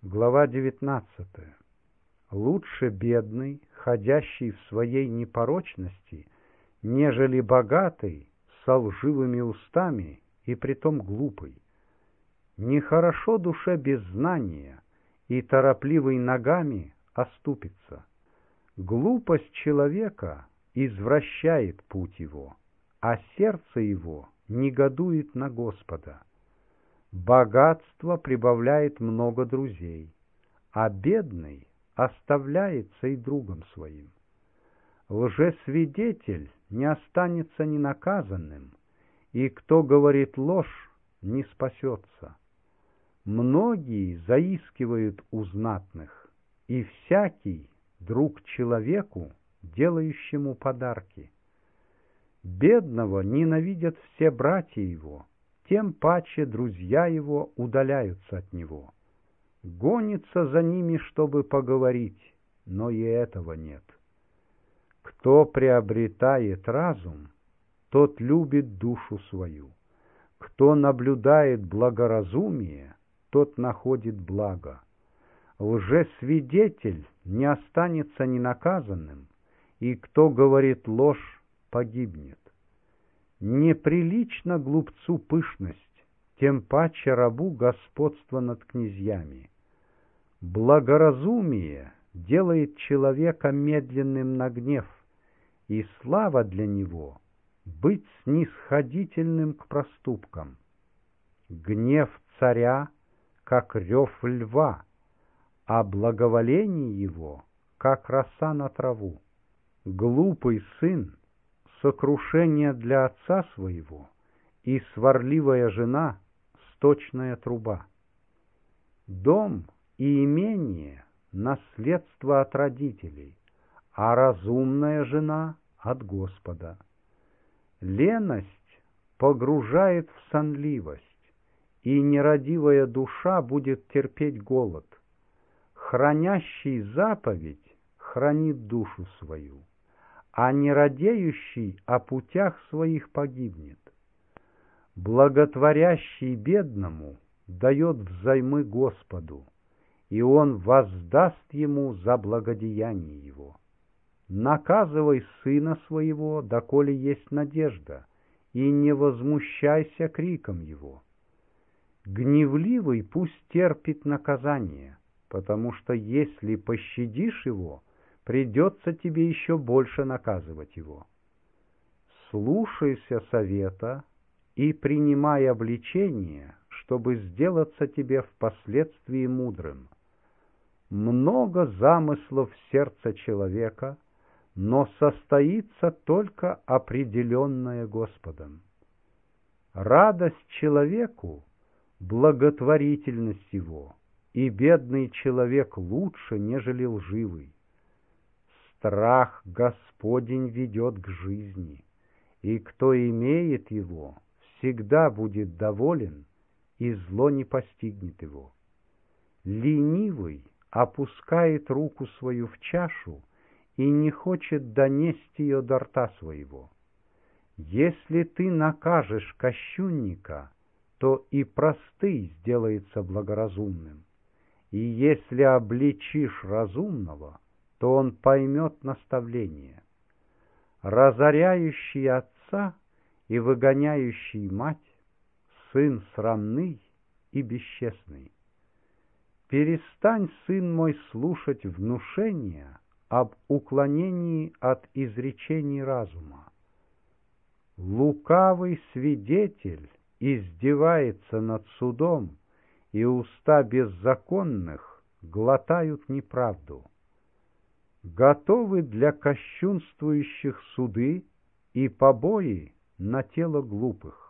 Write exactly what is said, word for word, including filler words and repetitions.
Глава девятнадцатая. Лучше бедный, ходящий в своей непорочности, нежели богатый, со лживыми устами и притом глупый. Нехорошо душе без знания, и торопливый ногами оступится. Глупость человека извращает путь его, а сердце его негодует на Господа. Богатство прибавляет много друзей, а бедный оставляется и другом своим. Лжесвидетель не останется ненаказанным, и кто говорит ложь, не спасется. Многие заискивают у знатных, и всякий друг человеку, делающему подарки. Бедного ненавидят все братья его, тем паче друзья его удаляются от него. Гонится за ними, чтобы поговорить, но и этого нет. Кто приобретает разум, тот любит душу свою. Кто наблюдает благоразумие, тот находит благо. Лжесвидетель не останется ненаказанным, и кто говорит ложь, погибнет. Неприлично глупцу пышность, тем паче рабу господство над князьями. Благоразумие делает человека медленным на гнев, и слава для него — быть снисходительным к проступкам. Гнев царя, как рев льва, а благоволение его, как роса на траву. Глупый сын — сокрушение для отца своего, и сварливая жена — сточная труба. Дом и имение — наследство от родителей, а разумная жена — от Господа. Леность погружает в сонливость, и нерадивая душа будет терпеть голод. Хранящий заповедь хранит душу свою, а нерадеющий о путях своих погибнет. Благотворящий бедному дает взаймы Господу, и Он воздаст ему за благодеяние его. Наказывай сына своего, доколе есть надежда, и не возмущайся криком его. Гневливый пусть терпит наказание, потому что если пощадишь его, придется тебе еще больше наказывать его. Слушайся совета и принимай обличение, чтобы сделаться тебе впоследствии мудрым. Много замыслов в сердце человека, но состоится только определенное Господом. Радость человеку — благотворительность его, и бедный человек лучше, нежели лживый. Страх Господень ведет к жизни, и кто имеет его, всегда будет доволен, и зло не постигнет его. Ленивый опускает руку свою в чашу и не хочет донести ее до рта своего. Если ты накажешь кощунника, то и простый сделается благоразумным, и если обличишь разумного, то он поймет наставление. Разоряющий отца и выгоняющий мать — сын срамный и бесчестный. Перестань, сын мой, слушать внушения об уклонении от изречений разума. Лукавый свидетель издевается над судом, и уста беззаконных глотают неправду. Готовы для кощунствующих суды и побои на тело глупых.